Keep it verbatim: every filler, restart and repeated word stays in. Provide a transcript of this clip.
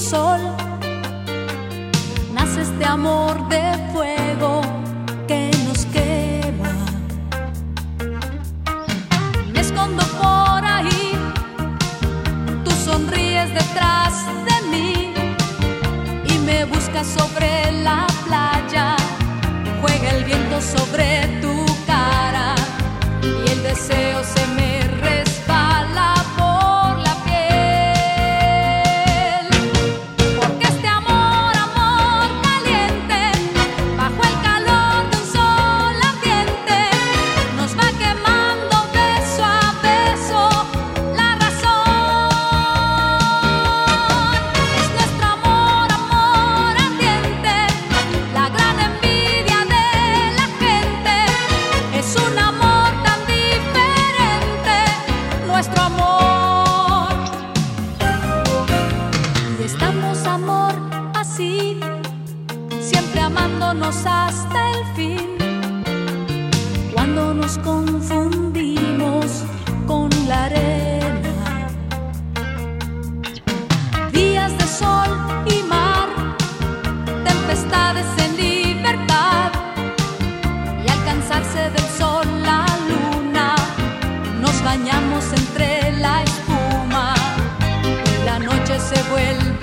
sol, nace este amor de fuego que nos quema. Me escondo por ahí, tú sonríes detrás de mí y me buscas sobre la playa. Juega el viento sobre tu cara y el deseo se me resbala por la piel. Porque este amor, amor caliente, bajo el calor de un sol ardiente, nos va quemando beso a beso la razón. Es nuestro amor, amor ardiente, la gran envidia de la gente. Es un amor tan diferente, nuestro amor. Y estamos, amor, así, siempre amándonos hasta el fin. Cuando nos confundimos con la arena, días de sol y mar, tempestades en libertad, y al cansarse del sol la luna, nos bañamos entre la espuma y la noche se vuelve